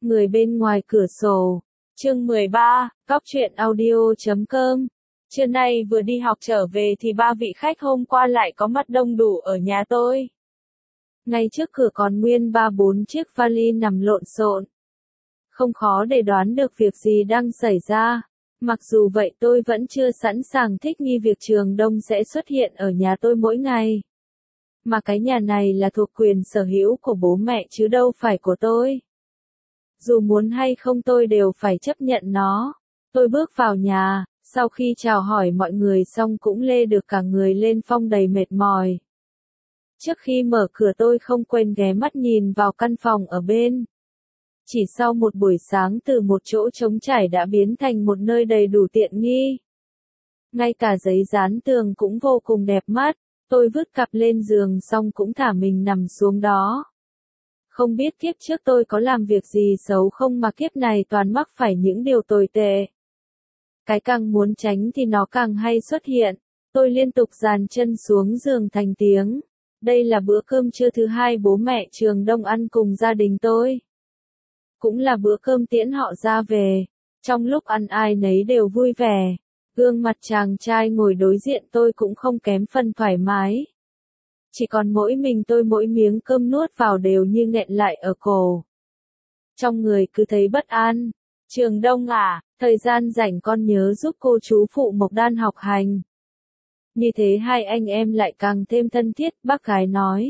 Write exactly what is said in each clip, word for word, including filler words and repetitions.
Người bên ngoài cửa sổ. Chương mười ba, Cóc truyện audio chấm com. Trưa nay vừa đi học trở về thì ba vị khách hôm qua lại có mặt đông đủ ở nhà tôi. Ngay trước cửa còn nguyên ba bốn chiếc vali nằm lộn xộn. Không khó để đoán được việc gì đang xảy ra. Mặc dù vậy tôi vẫn chưa sẵn sàng thích nghi việc Trường Đông sẽ xuất hiện ở nhà tôi mỗi ngày. Mà cái nhà này là thuộc quyền sở hữu của bố mẹ chứ đâu phải của tôi. Dù muốn hay không tôi đều phải chấp nhận nó. Tôi bước vào nhà, sau khi chào hỏi mọi người xong cũng lê được cả người lên phong đầy mệt mỏi. Trước khi mở cửa tôi không quên ghé mắt nhìn vào căn phòng ở bên. Chỉ sau một buổi sáng từ một chỗ trống trải đã biến thành một nơi đầy đủ tiện nghi. Ngay cả giấy dán tường cũng vô cùng đẹp mắt, tôi vứt cặp lên giường xong cũng thả mình nằm xuống đó. Không biết kiếp trước tôi có làm việc gì xấu không mà kiếp này toàn mắc phải những điều tồi tệ. Cái càng muốn tránh thì nó càng hay xuất hiện, tôi liên tục dàn chân xuống giường thành tiếng. Đây là bữa cơm trưa thứ hai bố mẹ Trường Đông ăn cùng gia đình tôi. Cũng là bữa cơm tiễn họ ra về, trong lúc ăn ai nấy đều vui vẻ. Gương mặt chàng trai ngồi đối diện tôi cũng không kém phần thoải mái. Chỉ còn mỗi mình tôi mỗi miếng cơm nuốt vào đều như nghẹn lại ở cổ. Trong người cứ thấy bất an. Trường Đông à, thời gian rảnh con nhớ giúp cô chú phụ Mộc Đan học hành. Như thế hai anh em lại càng thêm thân thiết, bác gái nói.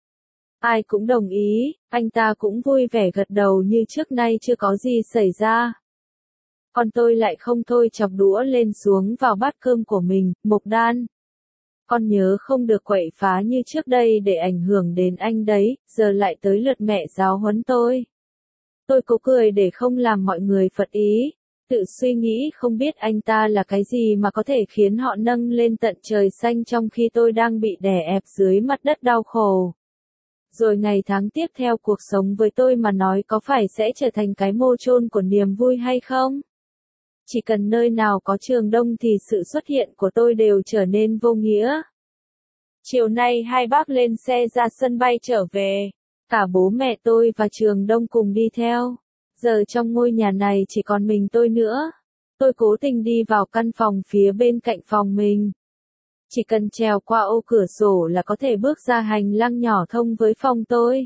Ai cũng đồng ý, anh ta cũng vui vẻ gật đầu như trước nay chưa có gì xảy ra. Còn tôi lại không thôi chọc đũa lên xuống vào bát cơm của mình, Mộc Đan. Con nhớ không được quậy phá như trước đây để ảnh hưởng đến anh đấy, giờ lại tới lượt mẹ giáo huấn tôi. Tôi cố cười để không làm mọi người phật ý, tự suy nghĩ không biết anh ta là cái gì mà có thể khiến họ nâng lên tận trời xanh trong khi tôi đang bị đè ép dưới mặt đất đau khổ. Rồi ngày tháng tiếp theo cuộc sống với tôi mà nói có phải sẽ trở thành cái mô chôn của niềm vui hay không? Chỉ cần nơi nào có Trường Đông thì sự xuất hiện của tôi đều trở nên vô nghĩa. Chiều nay hai bác lên xe ra sân bay trở về. Cả bố mẹ tôi và Trường Đông cùng đi theo. Giờ trong ngôi nhà này chỉ còn mình tôi nữa. Tôi cố tình đi vào căn phòng phía bên cạnh phòng mình. Chỉ cần trèo qua ô cửa sổ là có thể bước ra hành lang nhỏ thông với phòng tôi.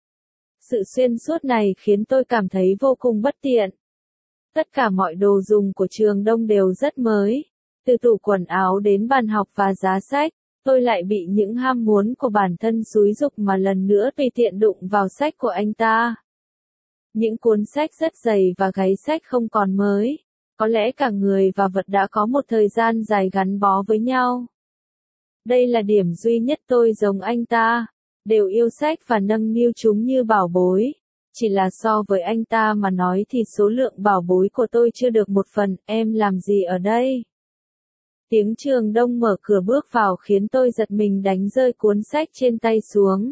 Sự xuyên suốt này khiến tôi cảm thấy vô cùng bất tiện. Tất cả mọi đồ dùng của Trường Đông đều rất mới. Từ tủ quần áo đến bàn học và giá sách, tôi lại bị những ham muốn của bản thân xúi giục mà lần nữa tùy tiện đụng vào sách của anh ta. Những cuốn sách rất dày và gáy sách không còn mới. Có lẽ cả người và vật đã có một thời gian dài gắn bó với nhau. Đây là điểm duy nhất tôi giống anh ta, đều yêu sách và nâng niu chúng như bảo bối. Chỉ là so với anh ta mà nói thì số lượng bảo bối của tôi chưa được một phần, em làm gì ở đây? Tiếng Trường Đông mở cửa bước vào khiến tôi giật mình đánh rơi cuốn sách trên tay xuống.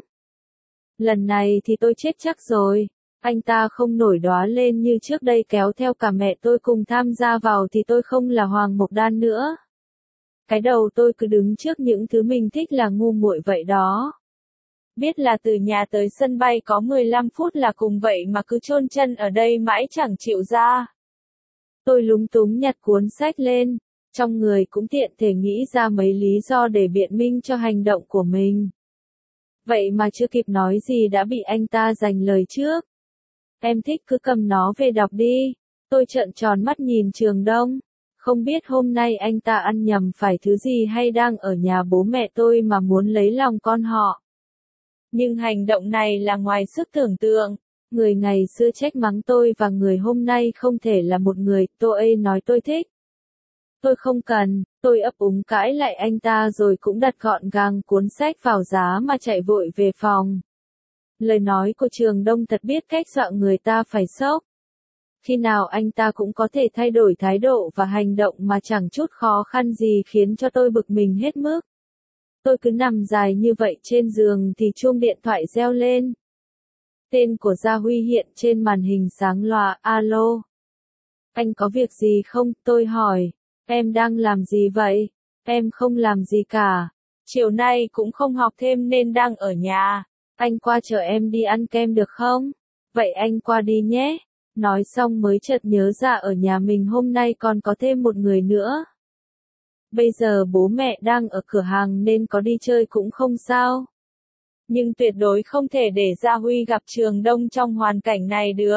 Lần này thì tôi chết chắc rồi, anh ta không nổi đoá lên như trước đây kéo theo cả mẹ tôi cùng tham gia vào thì tôi không là Hoàng Mộc Đan nữa. Cái đầu tôi cứ đứng trước những thứ mình thích là ngu muội vậy đó. Biết là từ nhà tới sân bay có mười lăm phút là cùng vậy mà cứ chôn chân ở đây mãi chẳng chịu ra. Tôi lúng túng nhặt cuốn sách lên, trong người cũng tiện thể nghĩ ra mấy lý do để biện minh cho hành động của mình. Vậy mà chưa kịp nói gì đã bị anh ta giành lời trước. Em thích cứ cầm nó về đọc đi. Tôi trợn tròn mắt nhìn Trường Đông. Không biết hôm nay anh ta ăn nhầm phải thứ gì hay đang ở nhà bố mẹ tôi mà muốn lấy lòng con họ. Nhưng hành động này là ngoài sức tưởng tượng. Người ngày xưa trách mắng tôi và người hôm nay không thể là một người, tôi nói tôi thích. Tôi không cần, tôi ấp úng cãi lại anh ta rồi cũng đặt gọn gàng cuốn sách vào giá mà chạy vội về phòng. Lời nói của Trường Đông thật biết cách dọa người ta phải sốc. Khi nào anh ta cũng có thể thay đổi thái độ và hành động mà chẳng chút khó khăn gì khiến cho tôi bực mình hết mức. Tôi cứ nằm dài như vậy trên giường thì chuông điện thoại reo lên. Tên của Gia Huy hiện trên màn hình sáng loà, alo. Anh có việc gì không? Tôi hỏi. Em đang làm gì vậy? Em không làm gì cả. Chiều nay cũng không học thêm nên đang ở nhà. Anh qua chở em đi ăn kem được không? Vậy anh qua đi nhé. Nói xong mới chợt nhớ ra ở nhà mình hôm nay còn có thêm một người nữa. Bây giờ bố mẹ đang ở cửa hàng nên có đi chơi cũng không sao. Nhưng tuyệt đối không thể để Gia Huy gặp Trường Đông trong hoàn cảnh này được.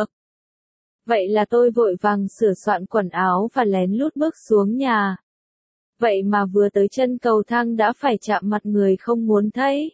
Vậy là tôi vội vàng sửa soạn quần áo và lén lút bước xuống nhà. Vậy mà vừa tới chân cầu thang đã phải chạm mặt người không muốn thấy.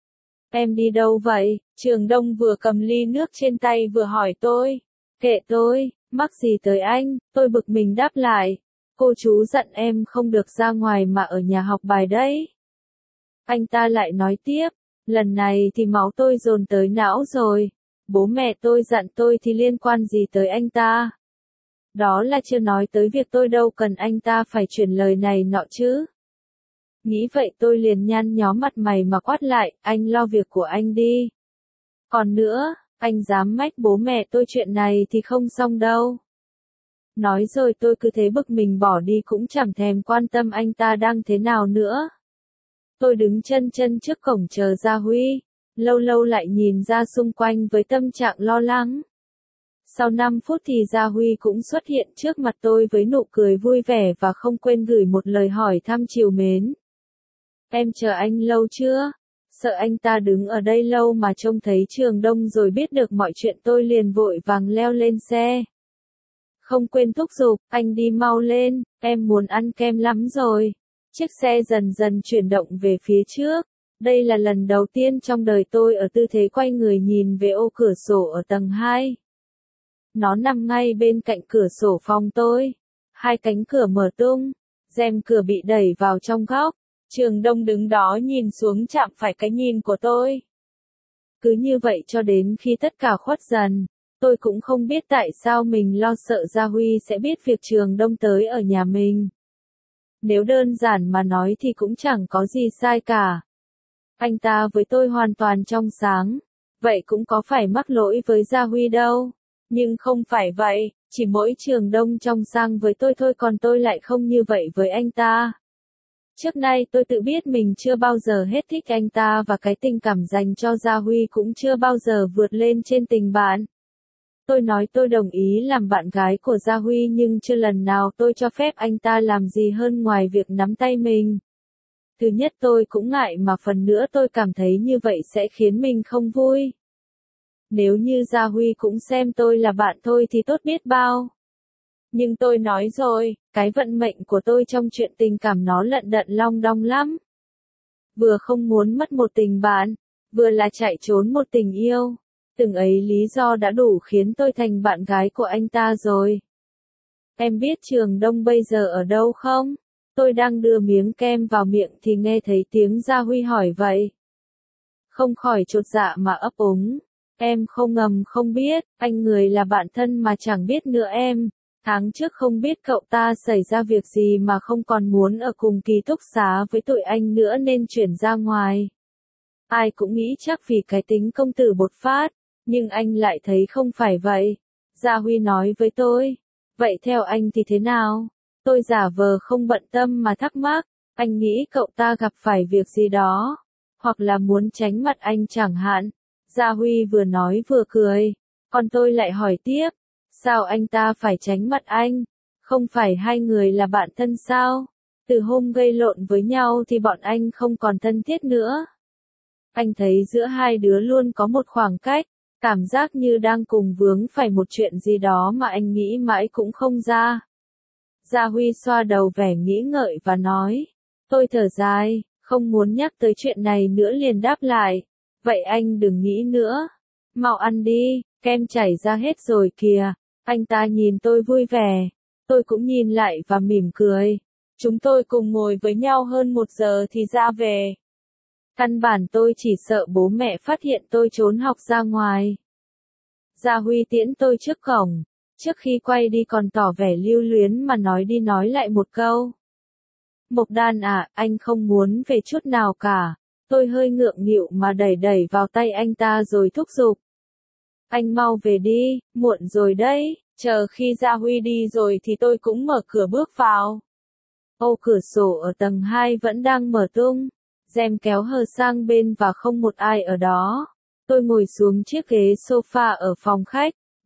Em đi đâu vậy? Trường Đông vừa cầm ly nước trên tay vừa hỏi tôi. Kệ tôi, mắc gì tới anh, tôi bực mình đáp lại. Cô chú dặn em không được ra ngoài mà ở nhà học bài đấy. Anh ta lại nói tiếp, lần này thì máu tôi dồn tới não rồi. Bố mẹ tôi dặn tôi thì liên quan gì tới anh ta? Đó là chưa nói tới việc tôi đâu cần anh ta phải chuyển lời này nọ chứ. Nghĩ vậy tôi liền nhăn nhó mặt mày mà quát lại, anh lo việc của anh đi. Còn nữa, anh dám mách bố mẹ tôi chuyện này thì không xong đâu. Nói rồi tôi cứ thế bực mình bỏ đi cũng chẳng thèm quan tâm anh ta đang thế nào nữa. Tôi đứng chân chân trước cổng chờ Gia Huy, lâu lâu lại nhìn ra xung quanh với tâm trạng lo lắng. Sau năm phút thì Gia Huy cũng xuất hiện trước mặt tôi với nụ cười vui vẻ và không quên gửi một lời hỏi thăm trìu mến. Em chờ anh lâu chưa? Sợ anh ta đứng ở đây lâu mà trông thấy Trường Đông rồi biết được mọi chuyện tôi liền vội vàng leo lên xe. Không quên thúc giục, anh đi mau lên, em muốn ăn kem lắm rồi. Chiếc xe dần dần chuyển động về phía trước. Đây là lần đầu tiên trong đời tôi ở tư thế quay người nhìn về ô cửa sổ ở tầng hai. Nó nằm ngay bên cạnh cửa sổ phòng tôi. Hai cánh cửa mở tung, rèm cửa bị đẩy vào trong góc. Trường Đông đứng đó nhìn xuống chạm phải cái nhìn của tôi. Cứ như vậy cho đến khi tất cả khuất dần, tôi cũng không biết tại sao mình lo sợ Gia Huy sẽ biết việc Trường Đông tới ở nhà mình. Nếu đơn giản mà nói thì cũng chẳng có gì sai cả. Anh ta với tôi hoàn toàn trong sáng, vậy cũng có phải mắc lỗi với Gia Huy đâu. Nhưng không phải vậy, chỉ mỗi Trường Đông trong sang với tôi thôi còn tôi lại không như vậy với anh ta. Trước nay tôi tự biết mình chưa bao giờ hết thích anh ta và cái tình cảm dành cho Gia Huy cũng chưa bao giờ vượt lên trên tình bạn. Tôi nói tôi đồng ý làm bạn gái của Gia Huy nhưng chưa lần nào tôi cho phép anh ta làm gì hơn ngoài việc nắm tay mình. Thứ nhất tôi cũng ngại mà phần nữa tôi cảm thấy như vậy sẽ khiến mình không vui. Nếu như Gia Huy cũng xem tôi là bạn thôi thì tốt biết bao. Nhưng tôi nói rồi, cái vận mệnh của tôi trong chuyện tình cảm nó lận đận long đong lắm. Vừa không muốn mất một tình bạn, vừa là chạy trốn một tình yêu. Từng ấy lý do đã đủ khiến tôi thành bạn gái của anh ta rồi. Em biết Trường Đông bây giờ ở đâu không? Tôi đang đưa miếng kem vào miệng thì nghe thấy tiếng Gia Huy hỏi vậy. Không khỏi chột dạ mà ấp úng. Em không ngầm không biết, anh người là bạn thân mà chẳng biết nữa em. Tháng trước không biết cậu ta xảy ra việc gì mà không còn muốn ở cùng ký túc xá với tụi anh nữa nên chuyển ra ngoài. Ai cũng nghĩ chắc vì cái tính công tử bột phát, nhưng anh lại thấy không phải vậy. Gia Huy nói với tôi, vậy theo anh thì thế nào? Tôi giả vờ không bận tâm mà thắc mắc, anh nghĩ cậu ta gặp phải việc gì đó, hoặc là muốn tránh mặt anh chẳng hạn. Gia Huy vừa nói vừa cười, còn tôi lại hỏi tiếp, sao anh ta phải tránh mặt anh? Không phải hai người là bạn thân sao? Từ hôm gây lộn với nhau thì bọn anh không còn thân thiết nữa. Anh thấy giữa hai đứa luôn có một khoảng cách, cảm giác như đang cùng vướng phải một chuyện gì đó mà anh nghĩ mãi cũng không ra. Gia Huy xoa đầu vẻ nghĩ ngợi và nói, tôi thở dài, không muốn nhắc tới chuyện này nữa liền đáp lại, vậy anh đừng nghĩ nữa, mau ăn đi, kem chảy ra hết rồi kìa. Anh ta nhìn tôi vui vẻ, tôi cũng nhìn lại và mỉm cười. Chúng tôi cùng ngồi với nhau hơn một giờ thì ra về. Căn bản tôi chỉ sợ bố mẹ phát hiện tôi trốn học ra ngoài. Gia Huy tiễn tôi trước cổng, trước khi quay đi còn tỏ vẻ lưu luyến mà nói đi nói lại một câu. Mộc Đan à, anh không muốn về chút nào cả. Tôi hơi ngượng nghịu mà đẩy đẩy vào tay anh ta rồi thúc giục. Anh mau về đi, muộn rồi đấy. Chờ khi Gia Huy đi rồi thì tôi cũng mở cửa bước vào. Ô cửa sổ ở tầng hai vẫn đang mở tung, rèm kéo hờ sang bên và không một ai ở đó. Tôi ngồi xuống chiếc ghế sofa ở phòng khách,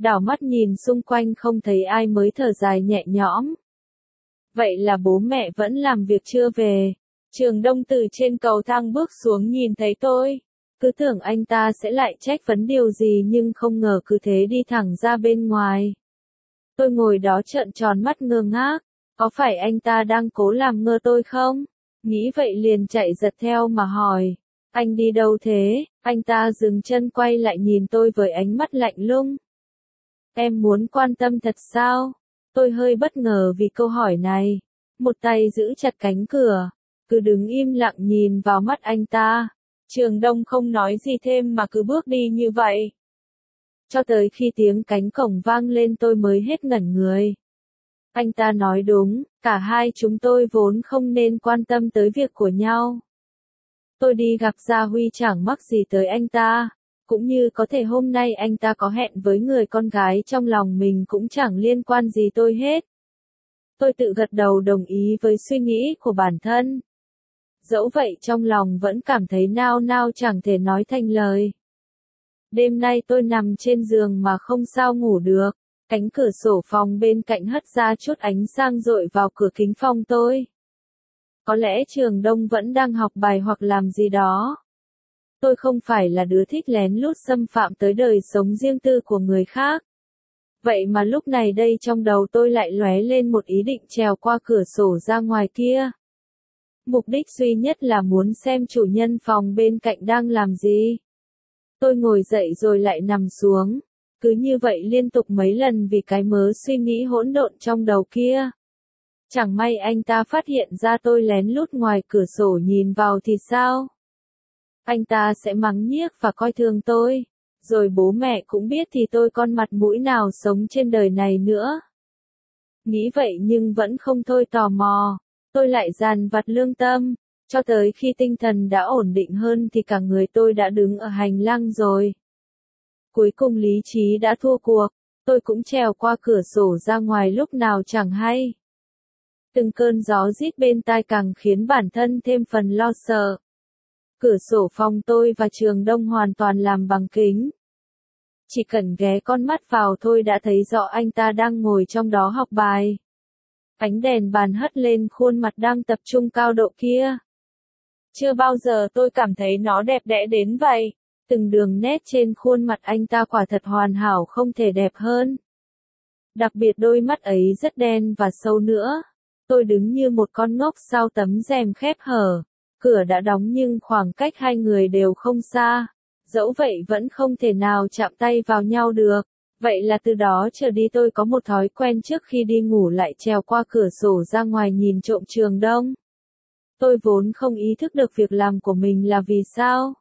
Đảo mắt nhìn xung quanh không thấy ai mới thở dài nhẹ nhõm. Vậy là bố mẹ vẫn làm việc chưa về. Trường Đông từ trên cầu thang bước xuống nhìn thấy tôi. Cứ tưởng anh ta sẽ lại trách vấn điều gì nhưng không ngờ cứ thế đi thẳng ra bên ngoài. Tôi ngồi đó trợn tròn mắt ngơ ngác. Có phải anh ta đang cố làm ngơ tôi không? Nghĩ vậy liền chạy giật theo mà hỏi. Anh đi đâu thế? Anh ta dừng chân quay lại nhìn tôi với ánh mắt lạnh lùng. Em muốn quan tâm thật sao? Tôi hơi bất ngờ vì câu hỏi này. Một tay giữ chặt cánh cửa. Cứ đứng im lặng nhìn vào mắt anh ta. Trường Đông không nói gì thêm mà cứ bước đi như vậy. Cho tới khi tiếng cánh cổng vang lên tôi mới hết ngẩn người. Anh ta nói đúng, cả hai chúng tôi vốn không nên quan tâm tới việc của nhau. Tôi đi gặp Gia Huy chẳng mắc gì tới anh ta, cũng như có thể hôm nay anh ta có hẹn với người con gái trong lòng mình cũng chẳng liên quan gì tôi hết. Tôi tự gật đầu đồng ý với suy nghĩ của bản thân. Dẫu vậy trong lòng vẫn cảm thấy nao nao chẳng thể nói thành lời. Đêm nay tôi nằm trên giường mà không sao ngủ được. Cánh cửa sổ phòng bên cạnh hất ra chút ánh sáng rọi vào cửa kính phòng tôi. Có lẽ Trường Đông vẫn đang học bài hoặc làm gì đó. Tôi không phải là đứa thích lén lút xâm phạm tới đời sống riêng tư của người khác. Vậy mà lúc này đây trong đầu tôi lại lóe lên một ý định trèo qua cửa sổ ra ngoài kia. Mục đích duy nhất là muốn xem chủ nhân phòng bên cạnh đang làm gì. Tôi ngồi dậy rồi lại nằm xuống. Cứ như vậy liên tục mấy lần vì cái mớ suy nghĩ hỗn độn trong đầu kia. Chẳng may anh ta phát hiện ra tôi lén lút ngoài cửa sổ nhìn vào thì sao? Anh ta sẽ mắng nhiếc và coi thường tôi. Rồi bố mẹ cũng biết thì tôi con mặt mũi nào sống trên đời này nữa. Nghĩ vậy nhưng vẫn không thôi tò mò. Tôi lại dằn vặt lương tâm. Cho tới khi tinh thần đã ổn định hơn thì cả người tôi đã đứng ở hành lang rồi. Cuối cùng lý trí đã thua cuộc, tôi cũng trèo qua cửa sổ ra ngoài lúc nào chẳng hay. Từng cơn gió rít bên tai càng khiến bản thân thêm phần lo sợ. Cửa sổ phòng tôi và Trường Đông hoàn toàn làm bằng kính. Chỉ cần ghé con mắt vào thôi đã thấy rõ anh ta đang ngồi trong đó học bài. Ánh đèn bàn hất lên khuôn mặt đang tập trung cao độ kia. Chưa bao giờ tôi cảm thấy nó đẹp đẽ đến vậy. Từng đường nét trên khuôn mặt anh ta quả thật hoàn hảo không thể đẹp hơn. Đặc biệt đôi mắt ấy rất đen và sâu nữa. Tôi đứng như một con ngốc sau tấm rèm khép hở. Cửa đã đóng nhưng khoảng cách hai người đều không xa. Dẫu vậy vẫn không thể nào chạm tay vào nhau được. Vậy là từ đó trở đi tôi có một thói quen trước khi đi ngủ lại trèo qua cửa sổ ra ngoài nhìn trộm Trường Đông. Tôi vốn không ý thức được việc làm của mình là vì sao.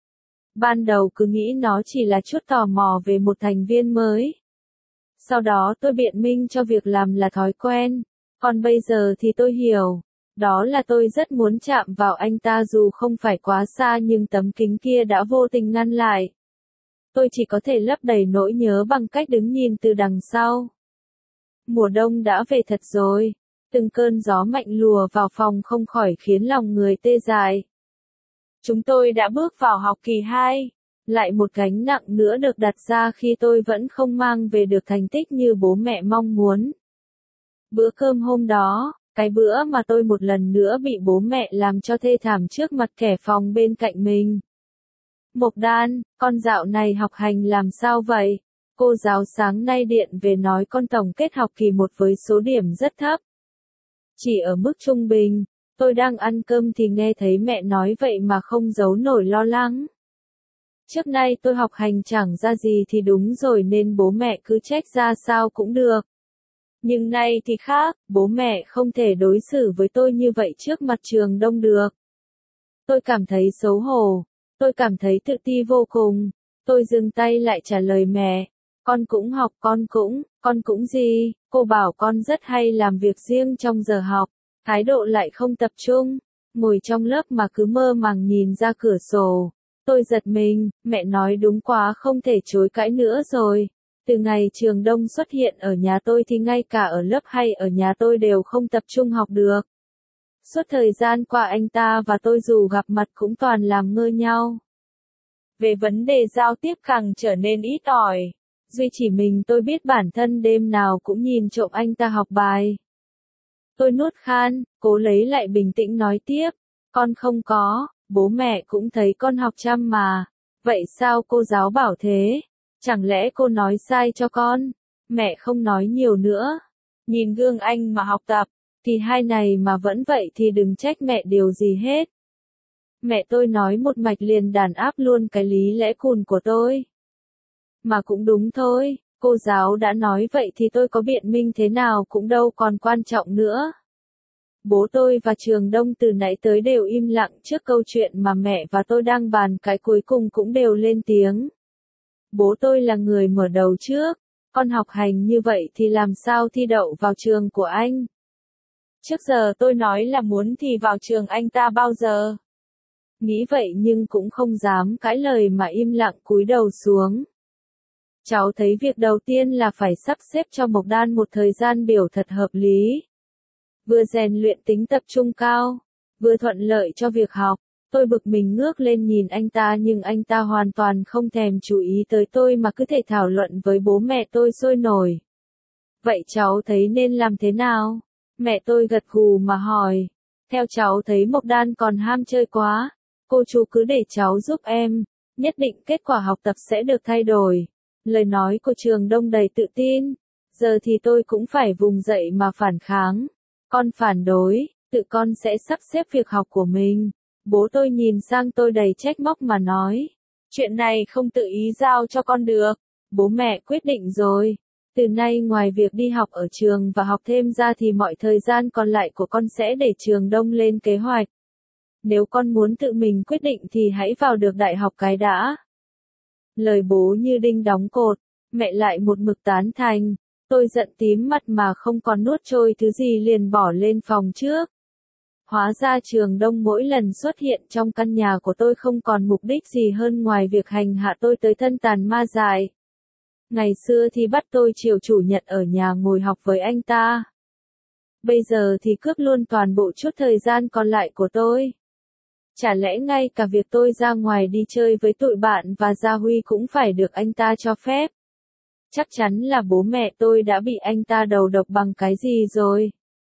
Ban đầu cứ nghĩ nó chỉ là chút tò mò về một thành viên mới. Sau đó tôi biện minh cho việc làm là thói quen. Còn bây giờ thì tôi hiểu. Đó là tôi rất muốn chạm vào anh ta dù không phải quá xa nhưng tấm kính kia đã vô tình ngăn lại. Tôi chỉ có thể lấp đầy nỗi nhớ bằng cách đứng nhìn từ đằng sau. Mùa đông đã về thật rồi. Từng cơn gió mạnh lùa vào phòng không khỏi khiến lòng người tê dại. Chúng tôi đã bước vào học kỳ hai. Lại một gánh nặng nữa được đặt ra khi tôi vẫn không mang về được thành tích như bố mẹ mong muốn. Bữa cơm hôm đó, cái bữa mà tôi một lần nữa bị bố mẹ làm cho thê thảm trước mặt kẻ phòng bên cạnh mình. Mộc Đan, con dạo này học hành làm sao vậy? Cô giáo sáng nay điện về nói con tổng kết học kỳ một với số điểm rất thấp. Chỉ ở mức trung bình. Tôi đang ăn cơm thì nghe thấy mẹ nói vậy mà không giấu nổi lo lắng. Trước nay tôi học hành chẳng ra gì thì đúng rồi nên bố mẹ cứ trách ra sao cũng được. Nhưng nay thì khác, bố mẹ không thể đối xử với tôi như vậy trước mặt Trường Đông được. Tôi cảm thấy xấu hổ, tôi cảm thấy tự ti vô cùng. Tôi dừng tay lại trả lời mẹ, con cũng học con cũng, con cũng gì, cô bảo con rất hay làm việc riêng trong giờ học. Thái độ lại không tập trung, ngồi trong lớp mà cứ mơ màng nhìn ra cửa sổ. Tôi giật mình, mẹ nói đúng quá không thể chối cãi nữa rồi. Từ ngày Trường Đông xuất hiện ở nhà tôi thì ngay cả ở lớp hay ở nhà tôi đều không tập trung học được. Suốt thời gian qua anh ta và tôi dù gặp mặt cũng toàn làm ngơ nhau. Về vấn đề giao tiếp càng trở nên ít ỏi. Duy chỉ mình tôi biết bản thân đêm nào cũng nhìn trộm anh ta học bài. Tôi nuốt khan, cố lấy lại bình tĩnh nói tiếp. Con không có, bố mẹ cũng thấy con học chăm mà. Vậy sao cô giáo bảo thế? Chẳng lẽ cô nói sai cho con? Mẹ không nói nhiều nữa. Nhìn gương anh mà học tập, thì hai này mà vẫn vậy thì đừng trách mẹ điều gì hết. Mẹ tôi nói một mạch liền đàn áp luôn cái lý lẽ cùn của tôi. Mà cũng đúng thôi, cô giáo đã nói vậy thì tôi có biện minh thế nào cũng đâu còn quan trọng nữa. Bố tôi và Trường Đông từ nãy tới đều im lặng trước câu chuyện mà mẹ và tôi đang bàn, cái cuối cùng cũng đều lên tiếng. Bố tôi là người mở đầu trước, con học hành như vậy thì làm sao thi đậu vào trường của anh? Trước giờ tôi nói là muốn thì vào trường anh ta bao giờ? Nghĩ vậy nhưng cũng không dám cãi lời mà im lặng cúi đầu xuống. Cháu thấy việc đầu tiên là phải sắp xếp cho Mộc Đan một thời gian biểu thật hợp lý. Vừa rèn luyện tính tập trung cao, vừa thuận lợi cho việc học. Tôi bực mình ngước lên nhìn anh ta nhưng anh ta hoàn toàn không thèm chú ý tới tôi mà cứ thể thảo luận với bố mẹ tôi sôi nổi. Vậy cháu thấy nên làm thế nào? Mẹ tôi gật gù mà hỏi. Theo cháu thấy Mộc Đan còn ham chơi quá. Cô chú cứ để cháu giúp em, nhất định kết quả học tập sẽ được thay đổi. Lời nói của Trường Đông đầy tự tin. Giờ thì tôi cũng phải vùng dậy mà phản kháng. Con phản đối, tự con sẽ sắp xếp việc học của mình. Bố tôi nhìn sang tôi đầy trách móc mà nói. Chuyện này không tự ý giao cho con được. Bố mẹ quyết định rồi. Từ nay ngoài việc đi học ở trường và học thêm ra thì mọi thời gian còn lại của con sẽ để Trường Đông lên kế hoạch. Nếu con muốn tự mình quyết định thì hãy vào được đại học cái đã. Lời bố như đinh đóng cột, mẹ lại một mực tán thành. Tôi giận tím mặt mà không còn nuốt trôi thứ gì liền bỏ lên phòng trước. Hóa ra Trường Đông mỗi lần xuất hiện trong căn nhà của tôi không còn mục đích gì hơn ngoài việc hành hạ tôi tới thân tàn ma dại. Ngày xưa thì bắt tôi chiều chủ nhật ở nhà ngồi học với anh ta. Bây giờ thì cướp luôn toàn bộ chút thời gian còn lại của tôi. Chả lẽ ngay cả việc tôi ra ngoài đi chơi với tụi bạn và Gia Huy cũng phải được anh ta cho phép? Chắc chắn là bố mẹ tôi đã bị anh ta đầu độc bằng cái gì rồi.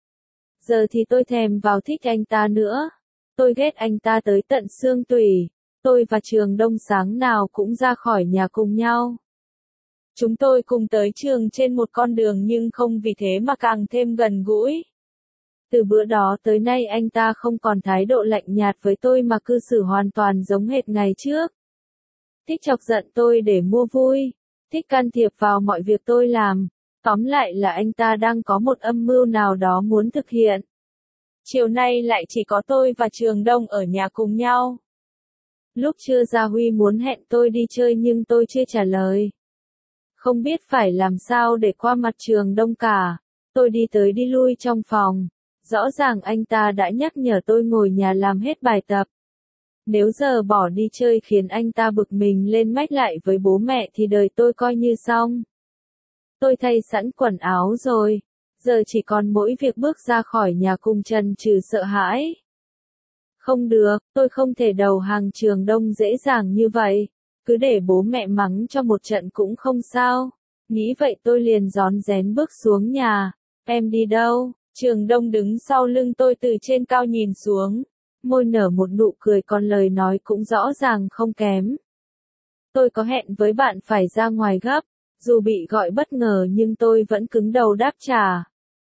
Giờ thì tôi thèm vào thích anh ta nữa. Tôi ghét anh ta tới tận xương tủy. Tôi và Trường Đông sáng nào cũng ra khỏi nhà cùng nhau. Chúng tôi cùng tới trường trên một con đường nhưng không vì thế mà càng thêm gần gũi. Từ bữa đó tới nay anh ta không còn thái độ lạnh nhạt với tôi mà cư xử hoàn toàn giống hệt ngày trước. Thích chọc giận tôi để mua vui. Thích can thiệp vào mọi việc tôi làm. Tóm lại là anh ta đang có một âm mưu nào đó muốn thực hiện. Chiều nay lại chỉ có tôi và Trường Đông ở nhà cùng nhau. Lúc trưa Gia Huy muốn hẹn tôi đi chơi nhưng tôi chưa trả lời. Không biết phải làm sao để qua mặt Trường Đông cả. Tôi đi tới đi lui trong phòng. Rõ ràng anh ta đã nhắc nhở tôi ngồi nhà làm hết bài tập. Nếu giờ bỏ đi chơi khiến anh ta bực mình lên mách lại với bố mẹ thì đời tôi coi như xong. Tôi thay sẵn quần áo rồi. Giờ chỉ còn mỗi việc bước ra khỏi nhà cùng chần chừ sợ hãi. Không được, tôi không thể đầu hàng Trường Đông dễ dàng như vậy. Cứ để bố mẹ mắng cho một trận cũng không sao. Nghĩ vậy tôi liền rón rén bước xuống nhà. Em đi đâu? Trường Đông đứng sau lưng tôi từ trên cao nhìn xuống. Môi nở một nụ cười còn lời nói cũng rõ ràng không kém. Tôi có hẹn với bạn phải ra ngoài gấp. Dù bị gọi bất ngờ nhưng tôi vẫn cứng đầu đáp trả.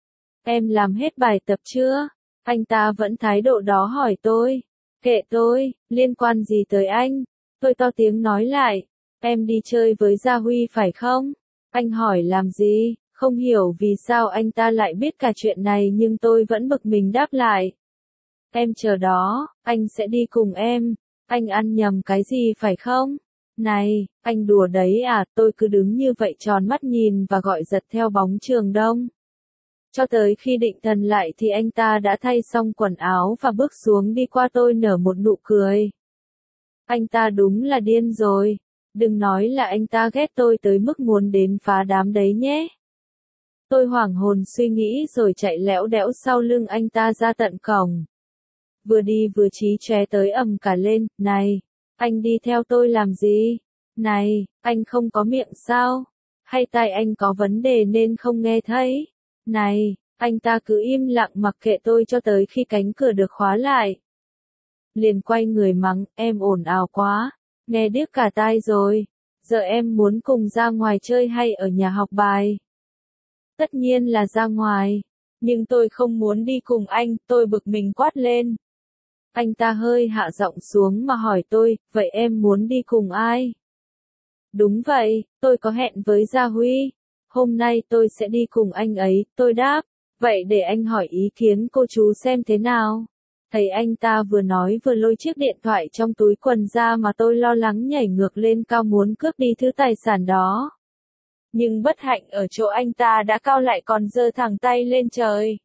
Em làm hết bài tập chưa? Anh ta vẫn thái độ đó hỏi tôi. Kệ tôi, liên quan gì tới anh? Tôi to tiếng nói lại. Em đi chơi với Gia Huy phải không? Anh hỏi làm gì? Không hiểu vì sao anh ta lại biết cả chuyện này nhưng tôi vẫn bực mình đáp lại. Em chờ đó, anh sẽ đi cùng em. Anh ăn nhầm cái gì phải không? Này, anh đùa đấy à? Tôi cứ đứng như vậy tròn mắt nhìn và gọi giật theo bóng Trường Đông. Cho tới khi định thần lại thì anh ta đã thay xong quần áo và bước xuống đi qua tôi nở một nụ cười. Anh ta đúng là điên rồi. Đừng nói là anh ta ghét tôi tới mức muốn đến phá đám đấy nhé. Tôi hoảng hồn suy nghĩ rồi chạy lẽo đẽo sau lưng anh ta ra tận cổng. Vừa đi vừa chí chóe tới ầm cả lên. Này, anh đi theo tôi làm gì? Này, anh không có miệng sao? Hay tai anh có vấn đề nên không nghe thấy? Này, anh ta cứ im lặng mặc kệ tôi cho tới khi cánh cửa được khóa lại. Liền quay người mắng, em ồn ào quá, nghe điếc cả tai rồi. Giờ em muốn cùng ra ngoài chơi hay ở nhà học bài? Tất nhiên là ra ngoài. Nhưng tôi không muốn đi cùng anh, tôi bực mình quát lên. Anh ta hơi hạ giọng xuống mà hỏi tôi, vậy em muốn đi cùng ai? Đúng vậy, tôi có hẹn với Gia Huy. Hôm nay tôi sẽ đi cùng anh ấy, tôi đáp. Vậy để anh hỏi ý kiến cô chú xem thế nào. Thấy anh ta vừa nói vừa lôi chiếc điện thoại trong túi quần ra mà tôi lo lắng nhảy ngược lên cao muốn cướp đi thứ tài sản đó. Nhưng bất hạnh ở chỗ anh ta đã cao lại còn giơ thẳng tay lên trời.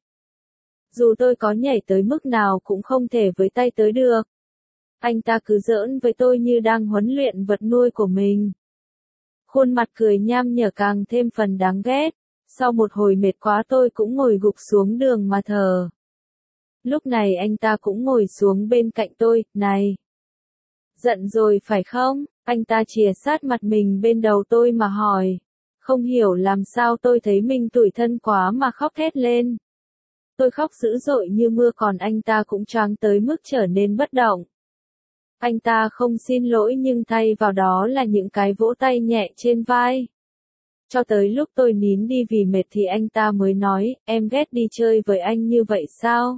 Dù tôi có nhảy tới mức nào cũng không thể với tay tới được. Anh ta cứ giỡn với tôi như đang huấn luyện vật nuôi của mình. Khuôn mặt cười nham nhở càng thêm phần đáng ghét. Sau một hồi mệt quá tôi cũng ngồi gục xuống đường mà thở. Lúc này anh ta cũng ngồi xuống bên cạnh tôi, này. Giận rồi phải không? Anh ta chìa sát mặt mình bên đầu tôi mà hỏi. Không hiểu làm sao tôi thấy mình tủi thân quá mà khóc thét lên. Tôi khóc dữ dội như mưa còn anh ta cũng choáng tới mức trở nên bất động. Anh ta không xin lỗi nhưng thay vào đó là những cái vỗ tay nhẹ trên vai. Cho tới lúc tôi nín đi vì mệt thì anh ta mới nói, em ghét đi chơi với anh như vậy sao?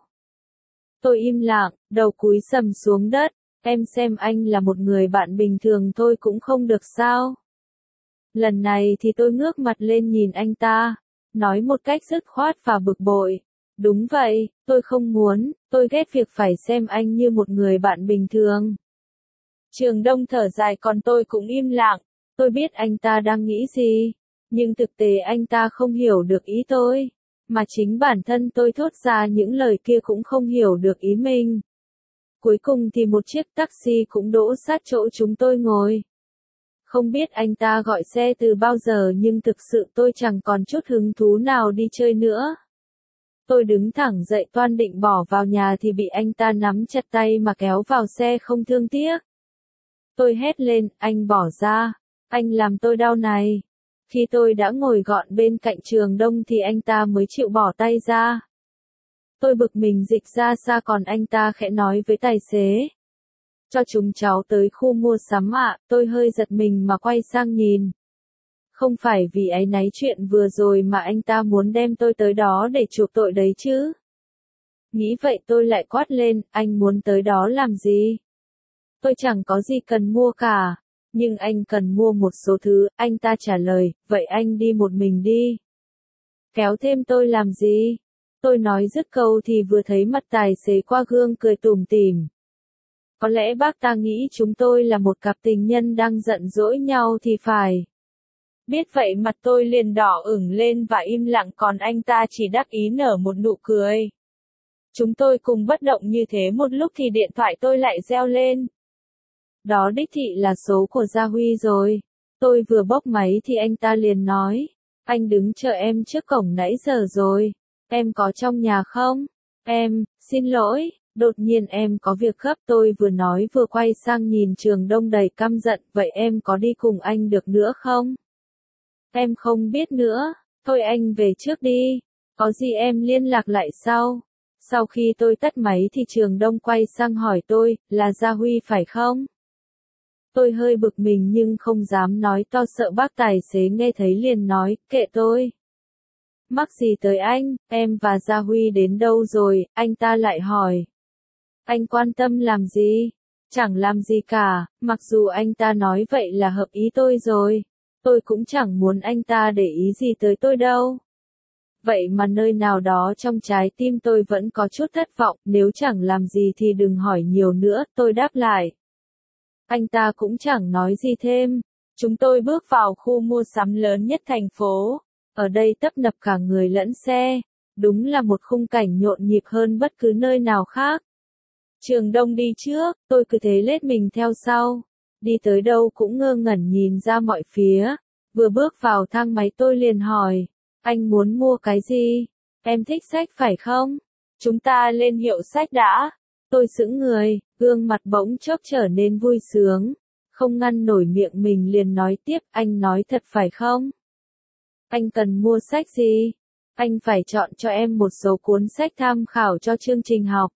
Tôi im lặng, đầu cúi sầm xuống đất, em xem anh là một người bạn bình thường thôi cũng không được sao? Lần này thì tôi ngước mặt lên nhìn anh ta, nói một cách dứt khoát và bực bội. Đúng vậy, tôi không muốn, tôi ghét việc phải xem anh như một người bạn bình thường. Trường Đông thở dài còn tôi cũng im lặng, tôi biết anh ta đang nghĩ gì, nhưng thực tế anh ta không hiểu được ý tôi, mà chính bản thân tôi thốt ra những lời kia cũng không hiểu được ý mình. Cuối cùng thì một chiếc taxi cũng đỗ sát chỗ chúng tôi ngồi. Không biết anh ta gọi xe từ bao giờ nhưng thực sự tôi chẳng còn chút hứng thú nào đi chơi nữa. Tôi đứng thẳng dậy toan định bỏ vào nhà thì bị anh ta nắm chặt tay mà kéo vào xe không thương tiếc. Tôi hét lên, anh bỏ ra, anh làm tôi đau này. Khi tôi đã ngồi gọn bên cạnh Trường Đông thì anh ta mới chịu bỏ tay ra. Tôi bực mình dịch ra xa còn anh ta khẽ nói với tài xế. Cho chúng cháu tới khu mua sắm ạ, à, tôi hơi giật mình mà quay sang nhìn. Không phải vì áy náy chuyện vừa rồi mà anh ta muốn đem tôi tới đó để chuộc tội đấy chứ. Nghĩ vậy tôi lại quát lên, anh muốn tới đó làm gì? Tôi chẳng có gì cần mua cả, nhưng anh cần mua một số thứ, anh ta trả lời, vậy anh đi một mình đi. Kéo thêm tôi làm gì? Tôi nói dứt câu thì vừa thấy mặt tài xế qua gương cười tủm tỉm. Có lẽ bác ta nghĩ chúng tôi là một cặp tình nhân đang giận dỗi nhau thì phải. Biết vậy mặt tôi liền đỏ ửng lên và im lặng còn anh ta chỉ đắc ý nở một nụ cười. Chúng tôi cùng bất động như thế một lúc thì điện thoại tôi lại reo lên. Đó đích thị là số của Gia Huy rồi. Tôi vừa bốc máy thì anh ta liền nói. Anh đứng chờ em trước cổng nãy giờ rồi. Em có trong nhà không? Em, xin lỗi, đột nhiên em có việc gấp tôi vừa nói vừa quay sang nhìn Trường Đông đầy căm giận. Vậy em có đi cùng anh được nữa không? Em không biết nữa, thôi anh về trước đi. Có gì em liên lạc lại sau. Sau khi tôi tắt máy thì Trường Đông quay sang hỏi tôi, là Gia Huy phải không? Tôi hơi bực mình nhưng không dám nói to sợ bác tài xế nghe thấy liền nói, kệ tôi. Mắc gì tới anh, em và Gia Huy đến đâu rồi, anh ta lại hỏi. Anh quan tâm làm gì? Chẳng làm gì cả, mặc dù anh ta nói vậy là hợp ý tôi rồi. Tôi cũng chẳng muốn anh ta để ý gì tới tôi đâu. Vậy mà nơi nào đó trong trái tim tôi vẫn có chút thất vọng, nếu chẳng làm gì thì đừng hỏi nhiều nữa, tôi đáp lại. Anh ta cũng chẳng nói gì thêm. Chúng tôi bước vào khu mua sắm lớn nhất thành phố. Ở đây tấp nập cả người lẫn xe. Đúng là một khung cảnh nhộn nhịp hơn bất cứ nơi nào khác. Trường Đông đi trước, tôi cứ thế lết mình theo sau. Đi tới đâu cũng ngơ ngẩn nhìn ra mọi phía. Vừa bước vào thang máy tôi liền hỏi. Anh muốn mua cái gì? Em thích sách phải không? Chúng ta lên hiệu sách đã. Tôi sững người, gương mặt bỗng chốc trở nên vui sướng. Không ngăn nổi miệng mình liền nói tiếp, anh nói thật phải không? Anh cần mua sách gì? Anh phải chọn cho em một số cuốn sách tham khảo cho chương trình học.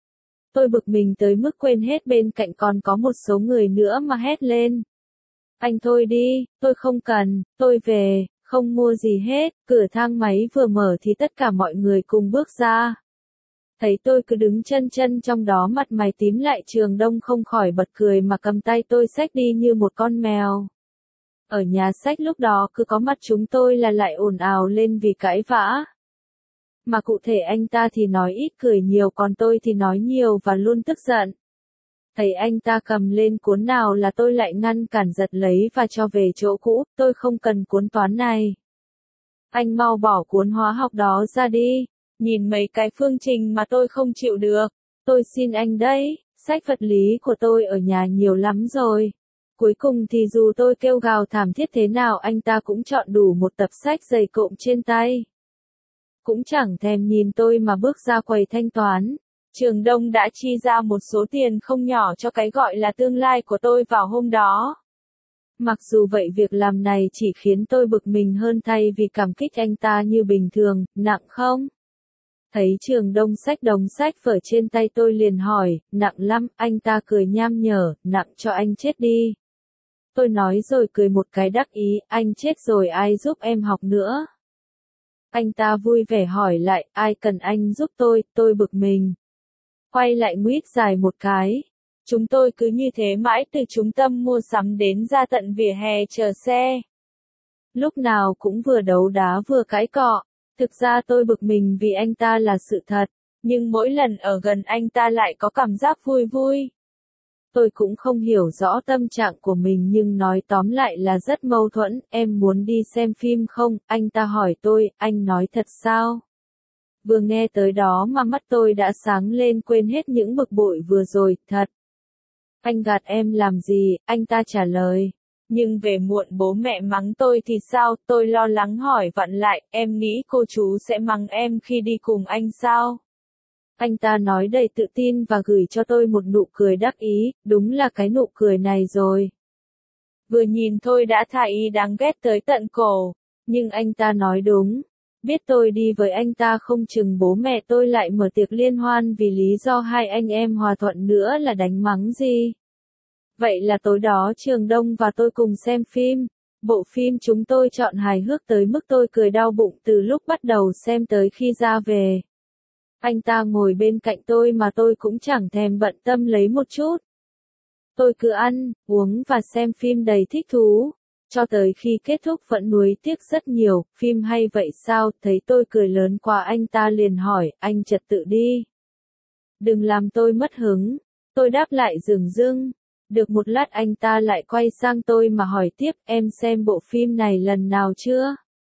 Tôi bực mình tới mức quên hết bên cạnh còn có một số người nữa mà hét lên. Anh thôi đi, tôi không cần, tôi về, không mua gì hết. Cửa thang máy vừa mở thì tất cả mọi người cùng bước ra. Thấy tôi cứ đứng chân chân trong đó mặt mày tím lại, Trường Đông không khỏi bật cười mà cầm tay tôi xách đi như một con mèo. Ở nhà sách lúc đó cứ có mặt chúng tôi là lại ồn ào lên vì cãi vã. Mà cụ thể anh ta thì nói ít cười nhiều, còn tôi thì nói nhiều và luôn tức giận. Thấy anh ta cầm lên cuốn nào là tôi lại ngăn cản giật lấy và cho về chỗ cũ, tôi không cần cuốn toán này. Anh mau bỏ cuốn hóa học đó ra đi, nhìn mấy cái phương trình mà tôi không chịu được. Tôi xin anh đấy, sách vật lý của tôi ở nhà nhiều lắm rồi. Cuối cùng thì dù tôi kêu gào thảm thiết thế nào anh ta cũng chọn đủ một tập sách dày cộm trên tay. Cũng chẳng thèm nhìn tôi mà bước ra quầy thanh toán. Trường Đông đã chi ra một số tiền không nhỏ cho cái gọi là tương lai của tôi vào hôm đó. Mặc dù vậy việc làm này chỉ khiến tôi bực mình hơn thay vì cảm kích anh ta như bình thường. Nặng không? Thấy Trường Đông xách đống sách vở trên tay tôi liền hỏi, nặng lắm. Anh ta cười nham nhở, nặng cho anh chết đi. Tôi nói rồi cười một cái đắc ý, anh chết rồi ai giúp em học nữa. Anh ta vui vẻ hỏi lại, ai cần anh giúp tôi, tôi bực mình. Quay lại nguyết dài một cái. Chúng tôi cứ như thế mãi từ trung tâm mua sắm đến ra tận vỉa hè chờ xe. Lúc nào cũng vừa đấu đá vừa cãi cọ. Thực ra tôi bực mình vì anh ta là sự thật, nhưng mỗi lần ở gần anh ta lại có cảm giác vui vui. Tôi cũng không hiểu rõ tâm trạng của mình nhưng nói tóm lại là rất mâu thuẫn. Em muốn đi xem phim không? Anh ta hỏi tôi, anh nói thật sao? Vừa nghe tới đó mà mắt tôi đã sáng lên, quên hết những bực bội vừa rồi, thật. Anh gạt em làm gì? Anh ta trả lời. Nhưng về muộn bố mẹ mắng tôi thì sao? Tôi lo lắng hỏi vặn lại, em nghĩ cô chú sẽ mắng em khi đi cùng anh sao? Anh ta nói đầy tự tin và gửi cho tôi một nụ cười đắc ý, đúng là cái nụ cười này rồi. Vừa nhìn thôi đã thà ý đáng ghét tới tận cổ, nhưng anh ta nói đúng. Biết tôi đi với anh ta không chừng bố mẹ tôi lại mở tiệc liên hoan vì lý do hai anh em hòa thuận nữa là đánh mắng gì. Vậy là tối đó Trường Đông và tôi cùng xem phim. Bộ phim chúng tôi chọn hài hước tới mức tôi cười đau bụng từ lúc bắt đầu xem tới khi ra về. Anh ta ngồi bên cạnh tôi mà tôi cũng chẳng thèm bận tâm lấy một chút. Tôi cứ ăn, uống và xem phim đầy thích thú. Cho tới khi kết thúc vẫn nuối tiếc rất nhiều, phim hay vậy sao? Thấy tôi cười lớn quá anh ta liền hỏi, anh trật tự đi. Đừng làm tôi mất hứng. Tôi đáp lại dửng dưng. Được một lát anh ta lại quay sang tôi mà hỏi tiếp, em xem bộ phim này lần nào chưa?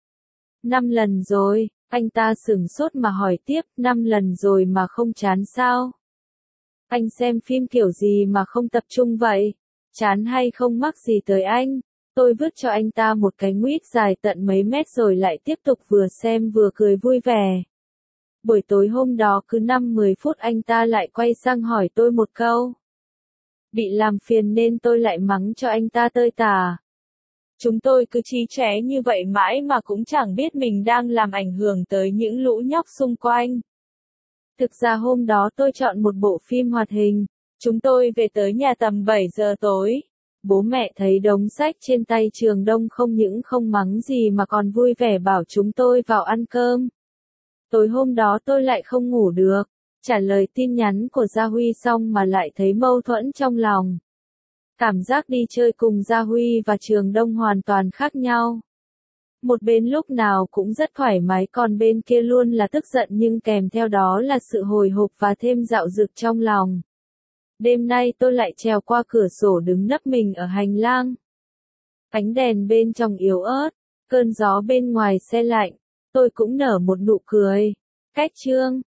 Năm lần rồi. Anh ta sửng sốt mà hỏi tiếp, năm lần rồi mà không chán sao? Anh xem phim kiểu gì mà không tập trung vậy? Chán hay không mắc gì tới anh? Tôi vứt cho anh ta một cái nguyết dài tận mấy mét rồi lại tiếp tục vừa xem vừa cười vui vẻ. Buổi tối hôm đó cứ năm mười phút anh ta lại quay sang hỏi tôi một câu. Bị làm phiền nên tôi lại mắng cho anh ta tơi tả. Chúng tôi cứ chí chóe như vậy mãi mà cũng chẳng biết mình đang làm ảnh hưởng tới những lũ nhóc xung quanh. Thực ra hôm đó tôi chọn một bộ phim hoạt hình. Chúng tôi về tới nhà tầm bảy giờ tối. Bố mẹ thấy đống sách trên tay Trường Đông không những không mắng gì mà còn vui vẻ bảo chúng tôi vào ăn cơm. Tối hôm đó tôi lại không ngủ được. Trả lời tin nhắn của Gia Huy xong mà lại thấy mâu thuẫn trong lòng. Cảm giác đi chơi cùng Gia Huy và Trường Đông hoàn toàn khác nhau. Một bên lúc nào cũng rất thoải mái còn bên kia luôn là tức giận nhưng kèm theo đó là sự hồi hộp và thêm dạo dực trong lòng. Đêm nay tôi lại trèo qua cửa sổ đứng nấp mình ở hành lang. Ánh đèn bên trong yếu ớt, cơn gió bên ngoài se lạnh, tôi cũng nở một nụ cười. Cách chương